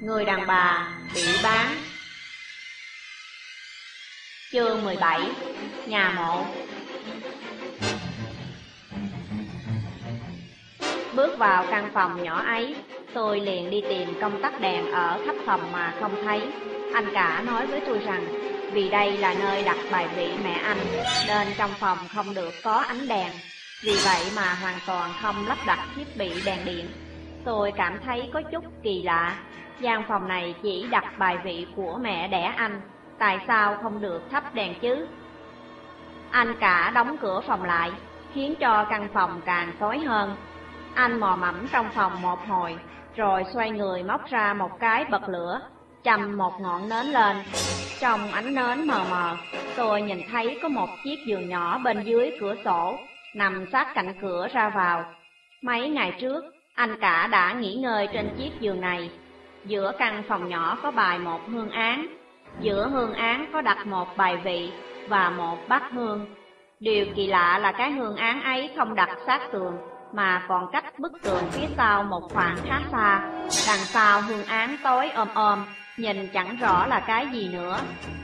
Người đàn bà bị bán. Chương 17. Nhà mộ. Bước vào căn phòng nhỏ ấy, tôi liền đi tìm công tắc đèn ở khắp phòng mà không thấy. Anh cả nói với tôi rằng vì đây là nơi đặt bài vị mẹ anh, nên trong phòng không được có ánh đèn. Vì vậy mà hoàn toàn không lắp đặt thiết bị đèn điện. Tôi cảm thấy có chút kỳ lạ. Gian phòng này chỉ đặt bài vị của mẹ đẻ anh, tại sao không được thắp đèn chứ? Anh cả đóng cửa phòng lại, khiến cho căn phòng càng tối hơn. Anh mò mẫm trong phòng một hồi, rồi xoay người móc ra một cái bật lửa, châm một ngọn nến lên. Trong ánh nến mờ mờ, tôi nhìn thấy có một chiếc giường nhỏ bên dưới cửa sổ, nằm sát cạnh cửa ra vào. Mấy ngày trước, anh cả đã nghỉ ngơi trên chiếc giường này. Giữa căn phòng nhỏ có bày một hương án, giữa hương án có đặt một bài vị và một bát hương. Điều kỳ lạ là cái hương án ấy không đặt sát tường, mà còn cách bức tường phía sau một khoảng khá xa. Đằng sau hương án tối om, nhìn chẳng rõ là cái gì nữa.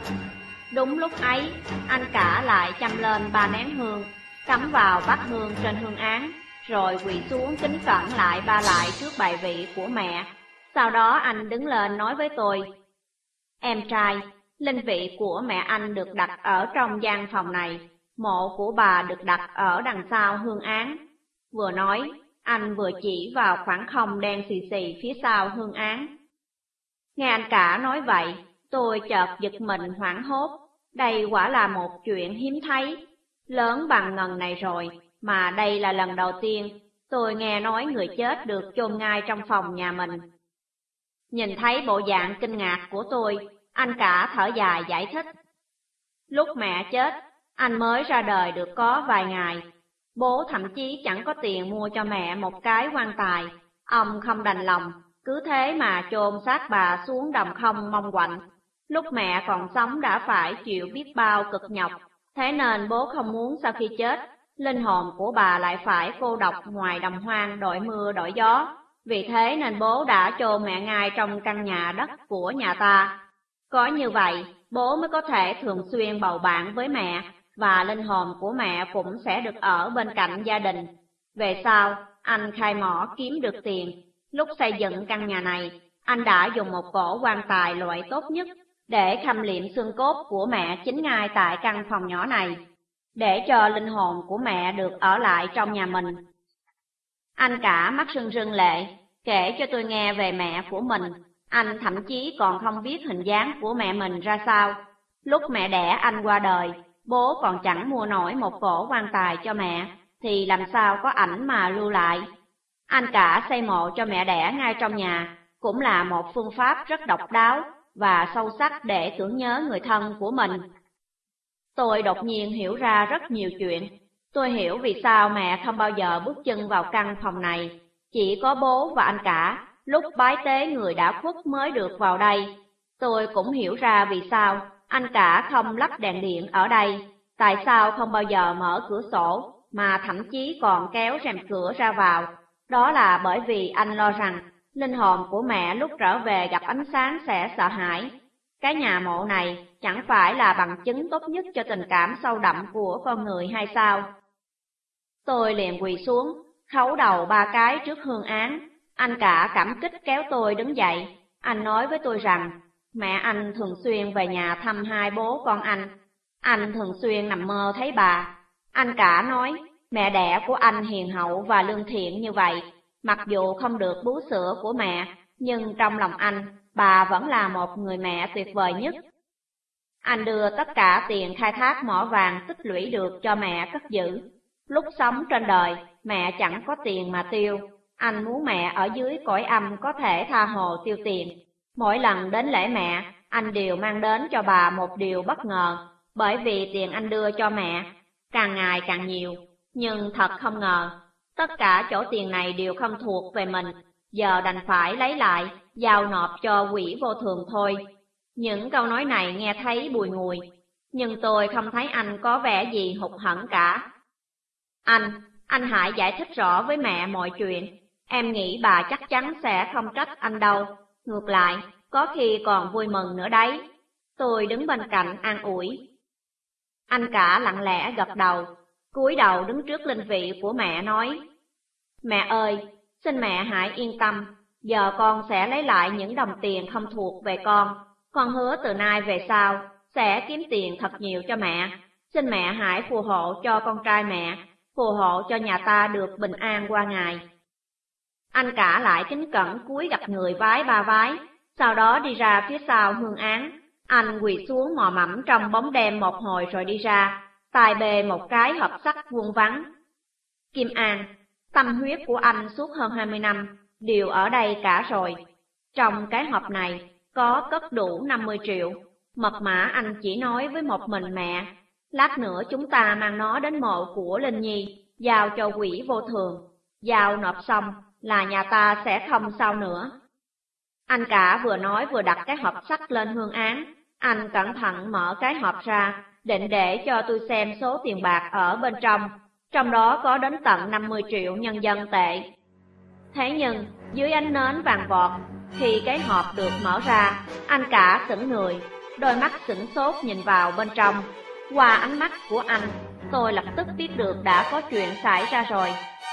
Đúng lúc ấy, anh cả lại châm lên 3 nén hương, cắm vào bát hương trên hương án, rồi quỳ xuống kính cẩn lại 3 lại trước bài vị của mẹ. Sau đó anh đứng lên nói với tôi: "Em trai, linh vị của mẹ anh được đặt ở trong gian phòng này, mộ của bà được đặt ở đằng sau hương án." Vừa nói, anh vừa chỉ vào khoảng không đen xì xì phía sau hương án. Nghe anh cả nói vậy, tôi chợt giật mình hoảng hốt. Đây quả là một chuyện hiếm thấy, lớn bằng ngần này rồi, mà đây là lần đầu tiên tôi nghe nói người chết được chôn ngay trong phòng nhà mình. Nhìn thấy bộ dạng kinh ngạc của tôi, anh cả thở dài giải thích: "Lúc mẹ chết, anh mới ra đời được có vài ngày. Bố thậm chí chẳng có tiền mua cho mẹ một cái quan tài. Ông không đành lòng, cứ thế mà chôn xác bà xuống đồng không mong quạnh. Lúc mẹ còn sống đã phải chịu biết bao cực nhọc, thế nên bố không muốn sau khi chết, linh hồn của bà lại phải cô độc ngoài đồng hoang đội mưa đội gió. Vì thế nên bố đã chôn mẹ ngay trong căn nhà đất của nhà ta. Có như vậy, bố mới có thể thường xuyên bầu bạn với mẹ, và linh hồn của mẹ cũng sẽ được ở bên cạnh gia đình. Về sau, anh khai mỏ kiếm được tiền. Lúc xây dựng căn nhà này, anh đã dùng một cỗ quan tài loại tốt nhất để khâm liệm xương cốt của mẹ chính ngay tại căn phòng nhỏ này, để cho linh hồn của mẹ được ở lại trong nhà mình." Anh cả mắt rưng rưng lệ, kể cho tôi nghe về mẹ của mình. Anh thậm chí còn không biết hình dáng của mẹ mình ra sao. Lúc mẹ đẻ anh qua đời, bố còn chẳng mua nổi một cỗ quan tài cho mẹ, thì làm sao có ảnh mà lưu lại. Anh cả xây mộ cho mẹ đẻ ngay trong nhà, cũng là một phương pháp rất độc đáo và sâu sắc để tưởng nhớ người thân của mình. Tôi đột nhiên hiểu ra rất nhiều chuyện. Tôi hiểu vì sao mẹ không bao giờ bước chân vào căn phòng này. Chỉ có bố và anh cả, lúc bái tế người đã khuất mới được vào đây. Tôi cũng hiểu ra vì sao anh cả không lắp đèn điện ở đây, tại sao không bao giờ mở cửa sổ, mà thậm chí còn kéo rèm cửa ra vào. Đó là bởi vì anh lo rằng linh hồn của mẹ lúc trở về gặp ánh sáng sẽ sợ hãi. Cái nhà mộ này chẳng phải là bằng chứng tốt nhất cho tình cảm sâu đậm của con người hay sao? Tôi liền quỳ xuống, khấu đầu 3 cái trước hương án. Anh cả cảm kích kéo tôi đứng dậy. Anh nói với tôi rằng mẹ anh thường xuyên về nhà thăm hai bố con anh. Anh thường xuyên nằm mơ thấy bà. Anh cả nói mẹ đẻ của anh hiền hậu và lương thiện như vậy. Mặc dù không được bú sữa của mẹ, nhưng trong lòng anh, bà vẫn là một người mẹ tuyệt vời nhất. Anh đưa tất cả tiền khai thác mỏ vàng tích lũy được cho mẹ cất giữ. Lúc sống trên đời, mẹ chẳng có tiền mà tiêu. Anh muốn mẹ ở dưới cõi âm có thể tha hồ tiêu tiền. Mỗi lần đến lễ mẹ, anh đều mang đến cho bà một điều bất ngờ, bởi vì tiền anh đưa cho mẹ càng ngày càng nhiều. Nhưng thật không ngờ, tất cả chỗ tiền này đều không thuộc về mình, giờ đành phải lấy lại, giao nộp cho quỹ vô thường thôi. Những câu nói này nghe thấy bùi ngùi, nhưng tôi không thấy anh có vẻ gì hụt hẫng cả. Anh hãy giải thích rõ với mẹ mọi chuyện. Em nghĩ bà chắc chắn sẽ không trách anh đâu. Ngược lại, có khi còn vui mừng nữa đấy. Tôi đứng bên cạnh an ủi. Anh cả lặng lẽ gật đầu, cúi đầu đứng trước linh vị của mẹ nói. Mẹ ơi, xin mẹ hãy yên tâm, giờ con sẽ lấy lại những đồng tiền không thuộc về con. Con hứa từ nay về sau, sẽ kiếm tiền thật nhiều cho mẹ. Xin mẹ hãy phù hộ cho con trai mẹ, phù hộ cho nhà ta được bình an qua ngày. Anh cả lại kính cẩn cúi gập người vái ba vái, sau đó đi ra phía sau hương án. Anh quỳ xuống mò mẫm trong bóng đêm một hồi rồi đi ra, tay bê một cái hộp sắt vuông vắn. Kim An, tâm huyết của anh suốt hơn 20 năm, đều ở đây cả rồi. Trong cái hộp này có cất đủ 50 triệu, mật mã anh chỉ nói với một mình mẹ. Lát nữa chúng ta mang nó đến mộ của Linh Nhi, giao cho quỷ vô thường. Giao nộp xong là nhà ta sẽ không sao nữa. Anh cả vừa nói vừa đặt cái hộp sắt lên hương án. Anh cẩn thận mở cái hộp ra, định để cho tôi xem số tiền bạc ở bên trong đó có đến tận 50 triệu nhân dân tệ. Thế nhưng, dưới ánh nến vàng vọt, khi cái hộp được mở ra, anh cả sững người, đôi mắt sửng sốt nhìn vào bên trong. Qua ánh mắt của anh, tôi lập tức biết được đã có chuyện xảy ra rồi.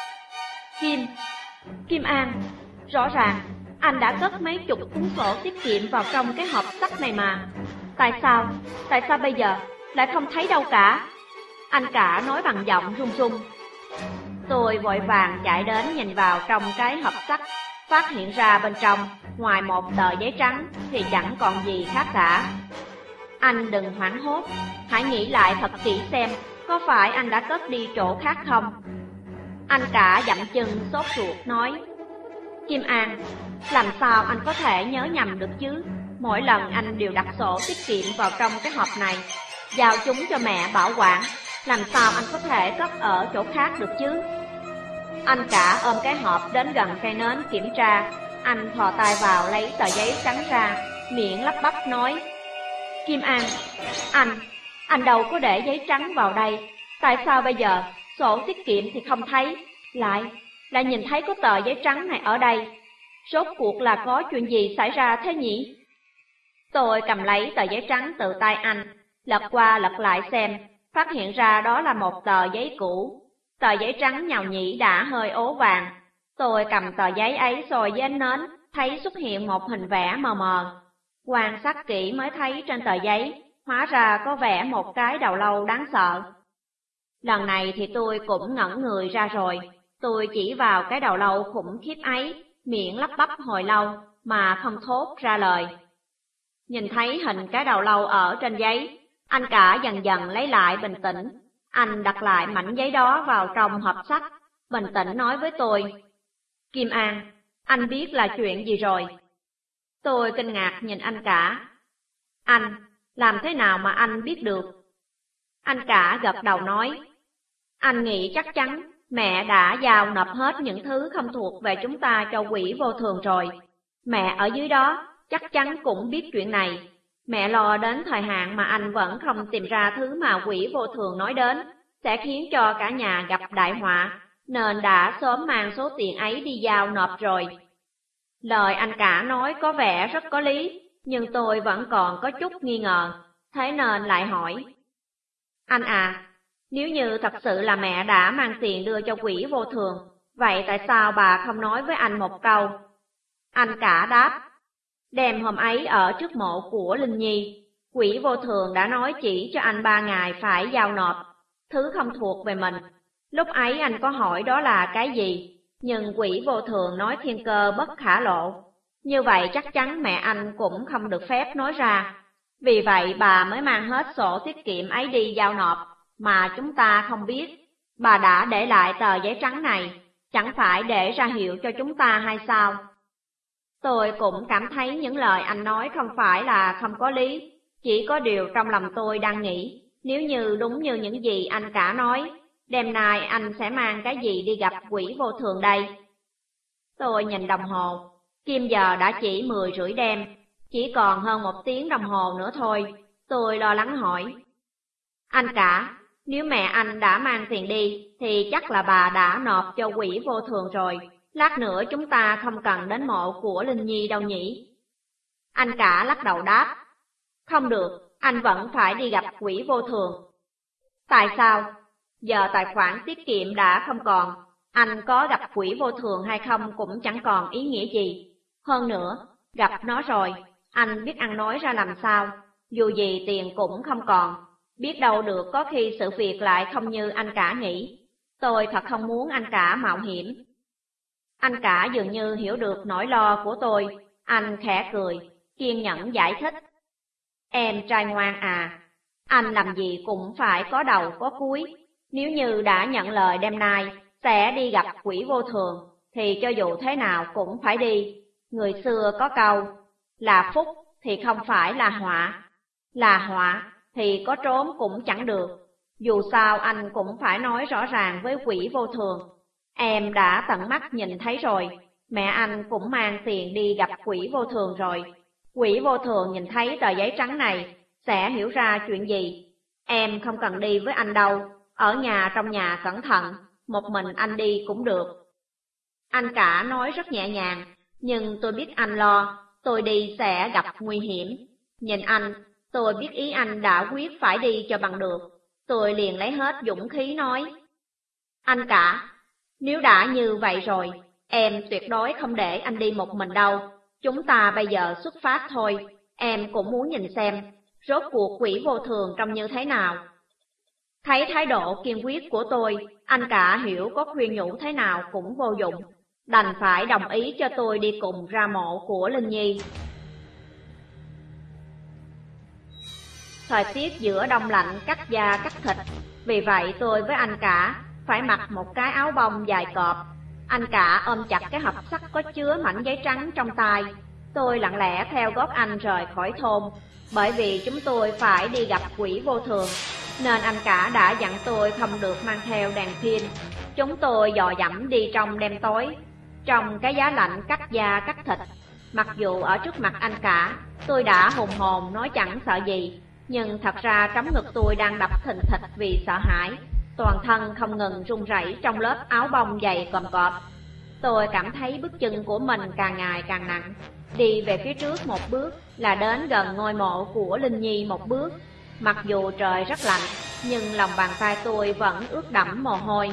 Kim An, rõ ràng, anh đã cất mấy chục cuốn sổ tiết kiệm vào trong cái hộp sắt này mà. Tại sao bây giờ lại không thấy đâu cả? Anh cả nói bằng giọng run run. Tôi vội vàng chạy đến nhìn vào trong cái hộp sắt, phát hiện ra bên trong, ngoài một tờ giấy trắng thì chẳng còn gì khác cả. Anh đừng hoảng hốt, hãy nghĩ lại thật kỹ xem, có phải anh đã cất đi chỗ khác không? Anh cả dậm chân sốt ruột nói. Kim An, làm sao anh có thể nhớ nhầm được chứ? Mỗi lần anh đều đặt sổ tiết kiệm vào trong cái hộp này, giao chúng cho mẹ bảo quản, làm sao anh có thể cất ở chỗ khác được chứ? Anh cả ôm cái hộp đến gần cây nến kiểm tra. Anh thò tay vào lấy tờ giấy trắng ra, miệng lắp bắp nói. Kim An, anh đâu có để giấy trắng vào đây. Tại sao bây giờ sổ tiết kiệm thì không thấy, lại nhìn thấy có tờ giấy trắng này ở đây? Rốt cuộc là có chuyện gì xảy ra thế nhỉ? Tôi cầm lấy tờ giấy trắng từ tay anh, lật qua lật lại xem, phát hiện ra đó là một tờ giấy cũ. Tờ giấy trắng nhàu nhĩ đã hơi ố vàng. Tôi cầm tờ giấy ấy soi với ánh nến, thấy xuất hiện một hình vẽ mờ mờ. Quan sát kỹ mới thấy trên tờ giấy, hóa ra có vẽ một cái đầu lâu đáng sợ. Lần này thì tôi cũng ngẩn người ra rồi. Tôi chỉ vào cái đầu lâu khủng khiếp ấy, miệng lắp bắp hồi lâu mà không thốt ra lời. Nhìn thấy hình cái đầu lâu ở trên giấy, anh cả dần dần lấy lại bình tĩnh. Anh đặt lại mảnh giấy đó vào trong hộp sắt, bình tĩnh nói với tôi. Kim An, anh biết là chuyện gì rồi? Tôi kinh ngạc nhìn anh cả. Anh, làm thế nào mà anh biết được? Anh cả gật đầu nói. Anh nghĩ chắc chắn mẹ đã giao nộp hết những thứ không thuộc về chúng ta cho quỷ vô thường rồi. Mẹ ở dưới đó chắc chắn cũng biết chuyện này. Mẹ lo đến thời hạn mà anh vẫn không tìm ra thứ mà quỷ vô thường nói đến, sẽ khiến cho cả nhà gặp đại họa, nên đã sớm mang số tiền ấy đi giao nộp rồi. Lời anh cả nói có vẻ rất có lý, nhưng tôi vẫn còn có chút nghi ngờ, thế nên lại hỏi. Anh à, nếu như thật sự là mẹ đã mang tiền đưa cho quỷ vô thường, vậy tại sao bà không nói với anh một câu? Anh cả đáp. Đêm hôm ấy ở trước mộ của Linh Nhi, quỷ vô thường đã nói chỉ cho anh 3 ngày phải giao nộp thứ không thuộc về mình. Lúc ấy anh có hỏi đó là cái gì, nhưng quỷ vô thường nói thiên cơ bất khả lộ. Như vậy chắc chắn mẹ anh cũng không được phép nói ra. Vì vậy bà mới mang hết sổ tiết kiệm ấy đi giao nộp, mà chúng ta không biết. Bà đã để lại tờ giấy trắng này, chẳng phải để ra hiệu cho chúng ta hay sao? Tôi cũng cảm thấy những lời anh nói không phải là không có lý, chỉ có điều trong lòng tôi đang nghĩ, nếu như đúng như những gì anh cả nói, đêm nay anh sẽ mang cái gì đi gặp quỷ vô thường đây? Tôi nhìn đồng hồ, kim giờ đã chỉ 10:30 đêm, chỉ còn hơn 1 tiếng đồng hồ nữa thôi. Tôi lo lắng hỏi. Anh cả, nếu mẹ anh đã mang tiền đi, thì chắc là bà đã nộp cho quỷ vô thường rồi. Lát nữa chúng ta không cần đến mộ của Linh Nhi đâu nhỉ? Anh cả lắc đầu đáp, không được, anh vẫn phải đi gặp quỷ vô thường. Tại sao? Giờ tài khoản tiết kiệm đã không còn, anh có gặp quỷ vô thường hay không cũng chẳng còn ý nghĩa gì. Hơn nữa, gặp nó rồi, anh biết ăn nói ra làm sao, dù gì tiền cũng không còn. Biết đâu được có khi sự việc lại không như anh cả nghĩ. Tôi thật không muốn anh cả mạo hiểm. Anh cả dường như hiểu được nỗi lo của tôi, anh khẽ cười, kiên nhẫn giải thích. Em trai ngoan à, anh làm gì cũng phải có đầu có cuối. Nếu như đã nhận lời đêm nay sẽ đi gặp quỷ vô thường, thì cho dù thế nào cũng phải đi. Người xưa có câu, là phúc thì không phải là họa thì có trốn cũng chẳng được. Dù sao anh cũng phải nói rõ ràng với quỷ vô thường. Em đã tận mắt nhìn thấy rồi, mẹ anh cũng mang tiền đi gặp quỷ vô thường rồi. Quỷ vô thường nhìn thấy tờ giấy trắng này sẽ hiểu ra chuyện gì. Em không cần đi với anh đâu, ở nhà trong nhà cẩn thận, một mình anh đi cũng được. Anh cả nói rất nhẹ nhàng, nhưng tôi biết anh lo, tôi đi sẽ gặp nguy hiểm. Nhìn anh, tôi biết ý anh đã quyết phải đi cho bằng được. Tôi liền lấy hết dũng khí nói, anh cả, nếu đã như vậy rồi, em tuyệt đối không để anh đi một mình đâu. Chúng ta bây giờ xuất phát thôi, em cũng muốn nhìn xem, rốt cuộc quỷ vô thường trông như thế nào. Thấy thái độ kiên quyết của tôi, anh cả hiểu có khuyên nhủ thế nào cũng vô dụng, đành phải đồng ý cho tôi đi cùng ra mộ của Linh Nhi. Thời tiết giữa đông lạnh cắt da cắt thịt, vì vậy tôi với anh cả phải mặc một cái áo bông dài cọp. Anh cả ôm chặt cái hộp sắt có chứa mảnh giấy trắng trong tay. Tôi lặng lẽ theo gót anh rời khỏi thôn. Bởi vì chúng tôi phải đi gặp quỷ vô thường, nên anh cả đã dặn tôi không được mang theo đèn pin. Chúng tôi dò dẫm đi trong đêm tối, trong cái giá lạnh cắt da cắt thịt. Mặc dù ở trước mặt anh cả, tôi đã hùng hồn nói chẳng sợ gì, nhưng thật ra trống ngực tôi đang đập thình thịch vì sợ hãi. Toàn thân không ngừng run rẩy trong lớp áo bông dày còm cọp. Tôi cảm thấy bước chân của mình càng ngày càng nặng. Đi về phía trước một bước là đến gần ngôi mộ của Linh Nhi một bước. Mặc dù trời rất lạnh, nhưng lòng bàn tay tôi vẫn ướt đẫm mồ hôi.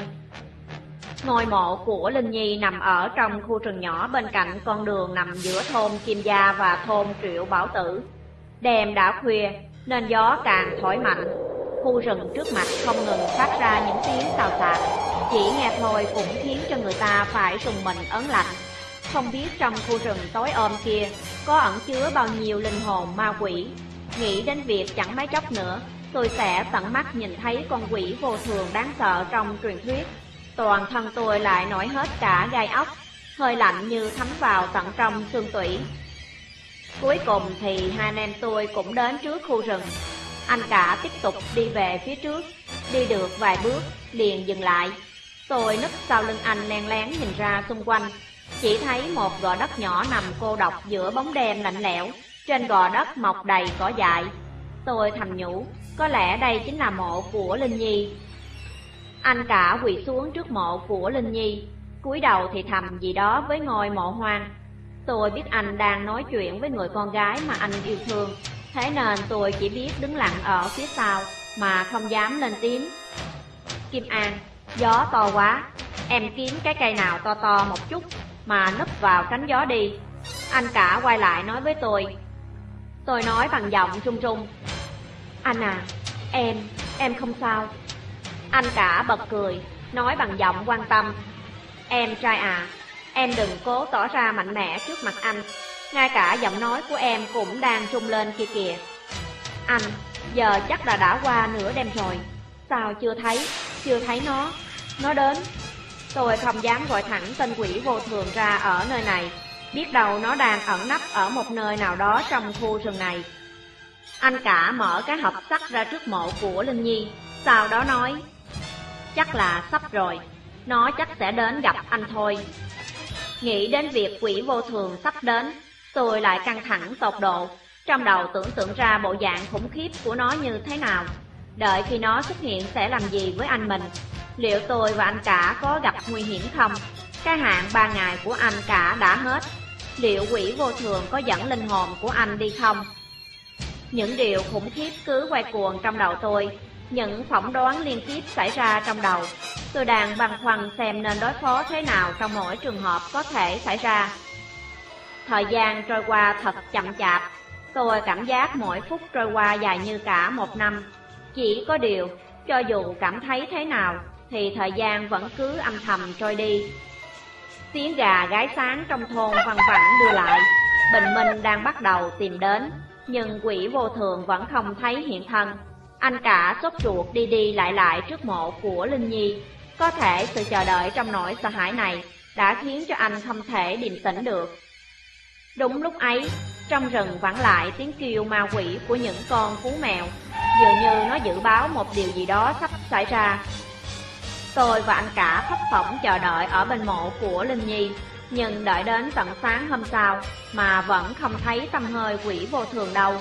Ngôi mộ của Linh Nhi nằm ở trong khu rừng nhỏ bên cạnh con đường nằm giữa thôn Kim Gia và thôn Triệu Bảo Tử. Đêm đã khuya nên gió càng thổi mạnh. Khu rừng trước mặt không ngừng phát ra những tiếng xào xạc, chỉ nghe thôi cũng khiến cho người ta phải rùng mình ớn lạnh. Không biết trong khu rừng tối om kia có ẩn chứa bao nhiêu linh hồn ma quỷ. Nghĩ đến việc chẳng mấy chốc nữa tôi sẽ tận mắt nhìn thấy con quỷ vô thường đáng sợ trong truyền thuyết. Toàn thân tôi lại nổi hết cả gai ốc, hơi lạnh như thấm vào tận trong xương tủy. Cuối cùng thì hai anh em tôi cũng đến trước khu rừng. Anh cả tiếp tục đi về phía trước, đi được vài bước liền dừng lại. Tôi núp sau lưng anh len lén nhìn ra xung quanh, chỉ thấy một gò đất nhỏ nằm cô độc giữa bóng đêm lạnh lẽo. Trên gò đất mọc đầy cỏ dại. Tôi thầm nhủ, có lẽ đây chính là mộ của Linh Nhi. Anh cả quỳ xuống trước mộ của Linh Nhi, cúi đầu thì thầm gì đó với ngôi mộ hoang. Tôi biết anh đang nói chuyện với người con gái mà anh yêu thương, thế nên tôi chỉ biết đứng lặng ở phía sau mà không dám lên tiếng. Kim An, gió to quá, em kiếm cái cây nào to to một chút mà núp vào tránh gió đi. Anh cả quay lại nói với tôi. Tôi nói bằng giọng run run, anh à, em không sao. Anh cả bật cười, nói bằng giọng quan tâm, em trai à, em đừng cố tỏ ra mạnh mẽ trước mặt anh. Ngay cả giọng nói của em cũng đang rung lên kia kìa. Anh, giờ chắc là đã qua nửa đêm rồi, sao chưa thấy nó đến. Tôi không dám gọi thẳng tên quỷ vô thường ra ở nơi này, biết đâu nó đang ẩn nấp ở một nơi nào đó trong khu rừng này. Anh cả mở cái hộp sắt ra trước mộ của Linh Nhi, sau đó nói, chắc là sắp rồi, nó chắc sẽ đến gặp anh thôi. Nghĩ đến việc quỷ vô thường sắp đến, tôi lại căng thẳng tột độ, trong đầu tưởng tượng ra bộ dạng khủng khiếp của nó như thế nào. Đợi khi nó xuất hiện sẽ làm gì với anh mình? Liệu tôi và anh cả có gặp nguy hiểm không? Cái hạn 3 ngày của anh cả đã hết. liệu quỷ vô thường có dẫn linh hồn của anh đi không? Những điều khủng khiếp cứ quay cuồng trong đầu tôi, những phỏng đoán liên tiếp xảy ra trong đầu. Tôi đang băn khoăn xem nên đối phó thế nào trong mỗi trường hợp có thể xảy ra. Thời gian trôi qua thật chậm chạp, tôi cảm giác mỗi phút trôi qua dài như cả một năm. Chỉ có điều, cho dù cảm thấy thế nào, thì thời gian vẫn cứ âm thầm trôi đi. Tiếng gà gáy sáng trong thôn văng vẳng đưa lại, bình minh đang bắt đầu tìm đến, nhưng quỷ vô thường vẫn không thấy hiện thân. Anh cả sốt ruột đi đi lại trước mộ của Linh Nhi. Có thể sự chờ đợi trong nỗi sợ hãi này đã khiến cho anh không thể điềm tĩnh được. Đúng lúc ấy, trong rừng vẳng lại tiếng kêu ma quỷ của những con cú mèo, dường như nó dự báo một điều gì đó sắp xảy ra. Tôi và anh cả thấp thỏm chờ đợi ở bên mộ của Linh Nhi, nhưng đợi đến tận sáng hôm sau mà vẫn không thấy tăm hơi quỷ vô thường đâu.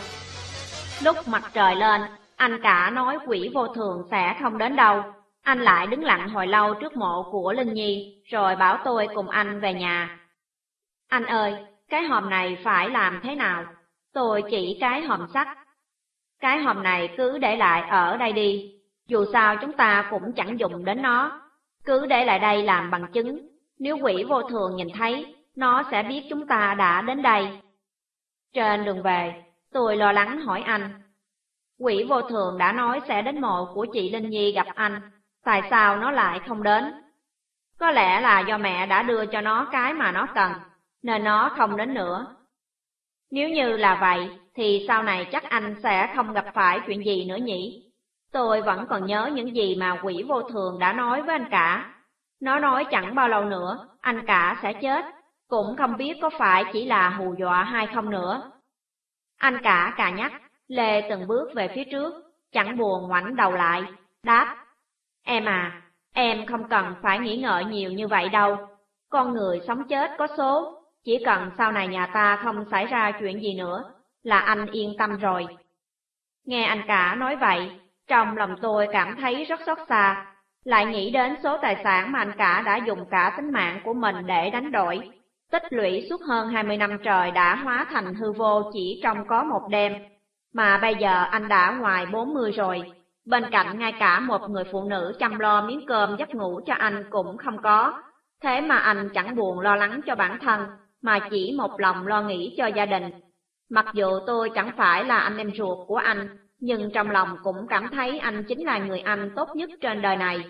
Lúc mặt trời lên, anh cả nói quỷ vô thường sẽ không đến đâu. Anh lại đứng lặng hồi lâu trước mộ của Linh Nhi, rồi bảo tôi cùng anh về nhà. Anh ơi, cái hòm này phải làm thế nào? Tôi chỉ cái hòm sắt. Cái hòm này cứ để lại ở đây đi, dù sao chúng ta cũng chẳng dùng đến nó. Cứ để lại đây làm bằng chứng, nếu quỷ vô thường nhìn thấy, nó sẽ biết chúng ta đã đến đây. Trên đường về, tôi lo lắng hỏi anh. Quỷ vô thường đã nói sẽ đến mộ của chị Linh Nhi gặp anh, tại sao nó lại không đến? Có lẽ là do mẹ đã đưa cho nó cái mà nó cần, nên nó không đến nữa. Nếu như là vậy, thì sau này chắc anh sẽ không gặp phải chuyện gì nữa nhỉ? Tôi vẫn còn nhớ những gì mà quỷ vô thường đã nói với anh cả. Nó nói chẳng bao lâu nữa, anh cả sẽ chết, cũng không biết có phải chỉ là hù dọa hay không nữa. Anh cả cà nhắc, lê từng bước về phía trước, chẳng buồn ngoảnh đầu lại, đáp. Em à, em không cần phải nghĩ ngợi nhiều như vậy đâu. Con người sống chết có số, chỉ cần sau này nhà ta không xảy ra chuyện gì nữa, là anh yên tâm rồi. Nghe anh cả nói vậy, trong lòng tôi cảm thấy rất xót xa, lại nghĩ đến số tài sản mà anh cả đã dùng cả tính mạng của mình để đánh đổi. Tích lũy suốt hơn 20 năm trời đã hóa thành hư vô chỉ trong có một đêm, mà bây giờ anh đã ngoài 40 rồi. Bên cạnh ngay cả một người phụ nữ chăm lo miếng cơm giấc ngủ cho anh cũng không có. Thế mà anh chẳng buồn lo lắng cho bản thân, mà chỉ một lòng lo nghĩ cho gia đình. Mặc dù tôi chẳng phải là anh em ruột của anh, nhưng trong lòng cũng cảm thấy anh chính là người anh tốt nhất trên đời này.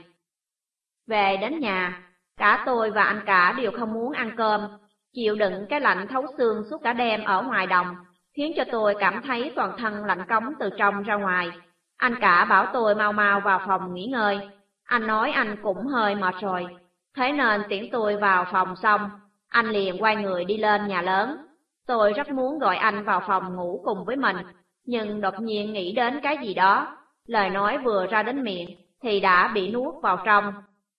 Về đến nhà, cả tôi và anh cả đều không muốn ăn cơm, chịu đựng cái lạnh thấu xương suốt cả đêm ở ngoài đồng, khiến cho tôi cảm thấy toàn thân lạnh cống từ trong ra ngoài. Anh cả bảo tôi mau mau vào phòng nghỉ ngơi, anh nói anh cũng hơi mệt rồi. Thế nên tiễn tôi vào phòng xong, anh liền quay người đi lên nhà lớn. Tôi rất muốn gọi anh vào phòng ngủ cùng với mình, nhưng đột nhiên nghĩ đến cái gì đó. Lời nói vừa ra đến miệng thì đã bị nuốt vào trong.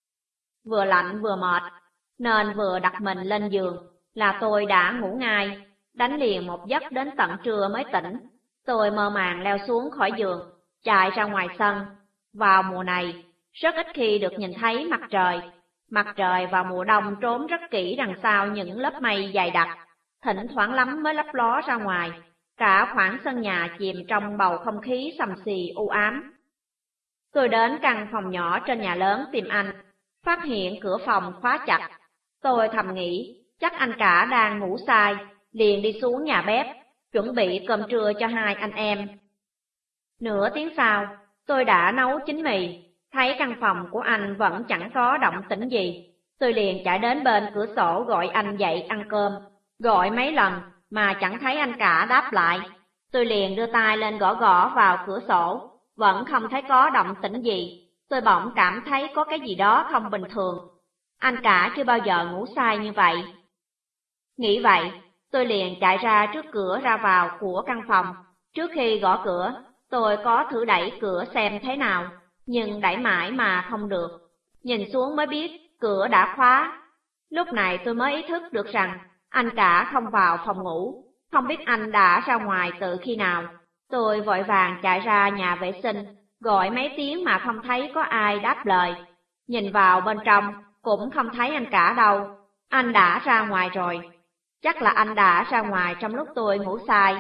Vừa lạnh vừa mệt, nên vừa đặt mình lên giường là tôi đã ngủ ngay, đánh liền một giấc đến tận trưa mới tỉnh. Tôi mơ màng leo xuống khỏi giường, chạy ra ngoài sân. Vào mùa này, rất ít khi được nhìn thấy mặt trời. Mặt trời vào mùa đông trốn rất kỹ đằng sau những lớp mây dày đặc, thỉnh thoảng lắm mới lấp ló ra ngoài. Cả khoảng sân nhà chìm trong bầu không khí xầm xì u ám. Tôi đến căn phòng nhỏ trên nhà lớn tìm anh, phát hiện cửa phòng khóa chặt. Tôi thầm nghĩ, chắc anh cả đang ngủ say, liền đi xuống nhà bếp, chuẩn bị cơm trưa cho hai anh em. Nửa tiếng sau, tôi đã nấu chín mì, thấy căn phòng của anh vẫn chẳng có động tĩnh gì. Tôi liền chạy đến bên cửa sổ gọi anh dậy ăn cơm, gọi mấy lần mà chẳng thấy anh cả đáp lại. Tôi liền đưa tay lên gõ gõ vào cửa sổ, vẫn không thấy có động tĩnh gì. Tôi bỗng cảm thấy có cái gì đó không bình thường. Anh cả chưa bao giờ ngủ say như vậy. Nghĩ vậy, tôi liền chạy ra trước cửa ra vào của căn phòng. Trước khi gõ cửa, tôi có thử đẩy cửa xem thế nào, nhưng đẩy mãi mà không được. Nhìn xuống mới biết cửa đã khóa. Lúc này tôi mới ý thức được rằng anh cả không vào phòng ngủ, không biết anh đã ra ngoài từ khi nào. Tôi vội vàng chạy ra nhà vệ sinh, gọi mấy tiếng mà không thấy có ai đáp lời. Nhìn vào bên trong, cũng không thấy anh cả đâu, anh đã ra ngoài rồi. Chắc là anh đã ra ngoài trong lúc tôi ngủ say.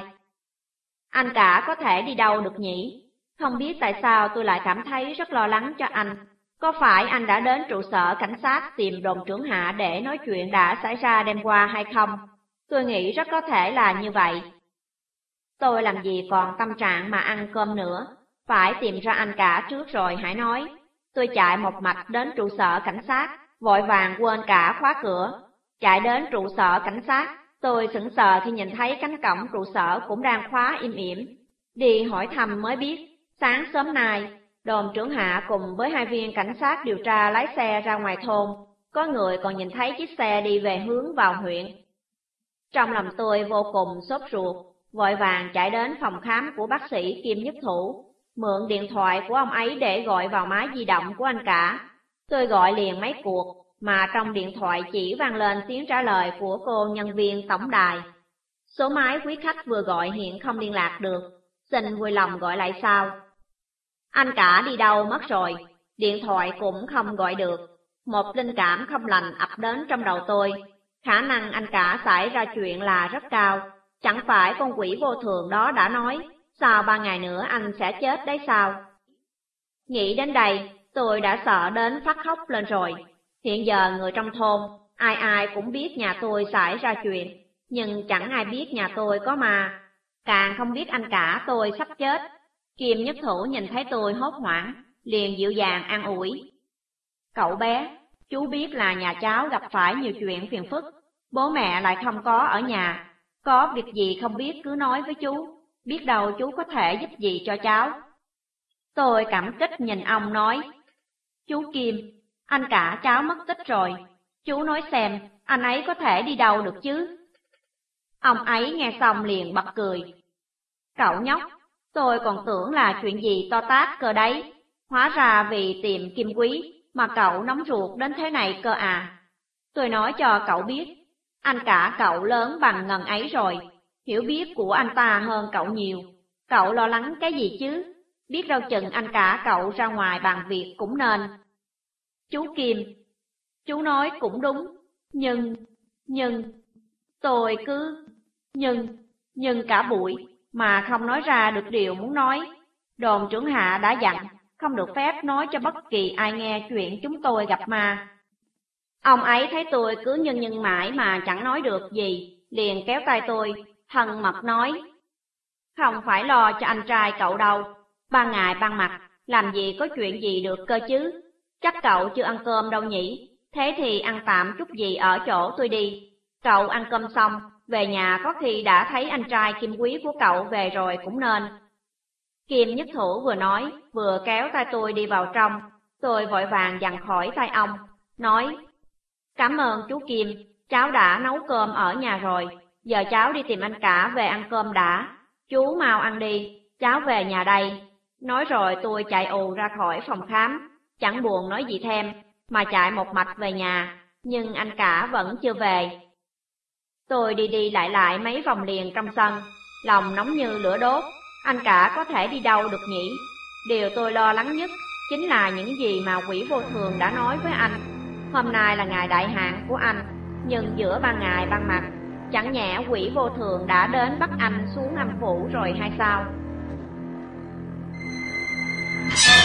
Anh cả có thể đi đâu được nhỉ? Không biết tại sao tôi lại cảm thấy rất lo lắng cho anh. Có phải anh đã đến trụ sở cảnh sát tìm đồn trưởng Hạ để nói chuyện đã xảy ra đêm qua hay không? Tôi nghĩ rất có thể là như vậy. Tôi làm gì còn tâm trạng mà ăn cơm nữa, phải tìm ra anh cả trước rồi hãy nói. Tôi chạy một mạch đến trụ sở cảnh sát, vội vàng quên cả khóa cửa. Chạy đến trụ sở cảnh sát, tôi sững sờ khi nhìn thấy cánh cổng trụ sở cũng đang khóa im ỉm. Đi hỏi thăm mới biết, sáng sớm nay, đồn trưởng Hạ cùng với 2 viên cảnh sát điều tra lái xe ra ngoài thôn. Có người còn nhìn thấy chiếc xe đi về hướng vào huyện. Trong lòng tôi vô cùng sốt ruột, vội vàng chạy đến phòng khám của bác sĩ Kim Nhất Thủ, mượn điện thoại của ông ấy để gọi vào máy di động của anh cả. Tôi gọi liền mấy cuộc, mà trong điện thoại chỉ vang lên tiếng trả lời của cô nhân viên tổng đài. Số máy quý khách vừa gọi hiện không liên lạc được, xin vui lòng gọi lại sau. Anh cả đi đâu mất rồi, điện thoại cũng không gọi được. Một linh cảm không lành ập đến trong đầu tôi. Khả năng anh cả xảy ra chuyện là rất cao. Chẳng phải con quỷ vô thường đó đã nói, sau 3 ngày nữa anh sẽ chết đấy sao? Nghĩ đến đây, tôi đã sợ đến phát khóc lên rồi. Hiện giờ người trong thôn, ai ai cũng biết nhà tôi xảy ra chuyện, nhưng chẳng ai biết nhà tôi có ma. Càng không biết anh cả tôi sắp chết. Kim Nhất Thủ nhìn thấy tôi hốt hoảng, liền dịu dàng an ủi. Cậu bé, chú biết là nhà cháu gặp phải nhiều chuyện phiền phức, bố mẹ lại không có ở nhà. Có việc gì không biết cứ nói với chú, biết đâu chú có thể giúp gì cho cháu. Tôi cảm kích nhìn ông nói, chú Kim, anh cả cháu mất tích rồi, chú nói xem anh ấy có thể đi đâu được chứ? Ông ấy nghe xong liền bật cười. Cậu nhóc, tôi còn tưởng là chuyện gì to tát cơ đấy, hóa ra vì tìm Kim Quý mà cậu nóng ruột đến thế này cơ à. Tôi nói cho cậu biết, anh cả cậu lớn bằng ngần ấy rồi, hiểu biết của anh ta hơn cậu nhiều. Cậu lo lắng cái gì chứ? Biết đâu chừng anh cả cậu ra ngoài bàn việc cũng nên. Chú Kim, chú nói cũng đúng, nhưng, tôi cứ nhưng cả buổi mà không nói ra được điều muốn nói. Đồn trưởng Hạ đã dặn, không được phép nói cho bất kỳ ai nghe chuyện chúng tôi gặp ma. Ông ấy thấy tôi cứ nhưng mãi mà chẳng nói được gì, liền kéo tay tôi, thân mật nói. Không phải lo cho anh trai cậu đâu, 3 ngày 3 mặt, làm gì có chuyện gì được cơ chứ. Chắc cậu chưa ăn cơm đâu nhỉ, thế thì ăn tạm chút gì ở chỗ tôi đi. Cậu ăn cơm xong, về nhà có khi đã thấy anh trai Kim Quý của cậu về rồi cũng nên. Kim Nhất Thủ vừa nói, vừa kéo tay tôi đi vào trong. Tôi vội vàng giằng khỏi tay ông, nói, cảm ơn chú Kim, cháu đã nấu cơm ở nhà rồi, giờ cháu đi tìm anh cả về ăn cơm đã. Chú mau ăn đi, cháu về nhà đây. Nói rồi tôi chạy ù ra khỏi phòng khám, chẳng buồn nói gì thêm, mà chạy một mạch về nhà, nhưng anh cả vẫn chưa về. Tôi đi lại mấy vòng liền trong sân, lòng nóng như lửa đốt, anh cả có thể đi đâu được nhỉ? Điều tôi lo lắng nhất chính là những gì mà quỷ vô thường đã nói với anh. Hôm nay là ngày đại hạn của anh, nhưng giữa 3 ngày 3 mặt, chẳng nhẽ quỷ vô thường đã đến bắt anh xuống âm phủ rồi hay sao?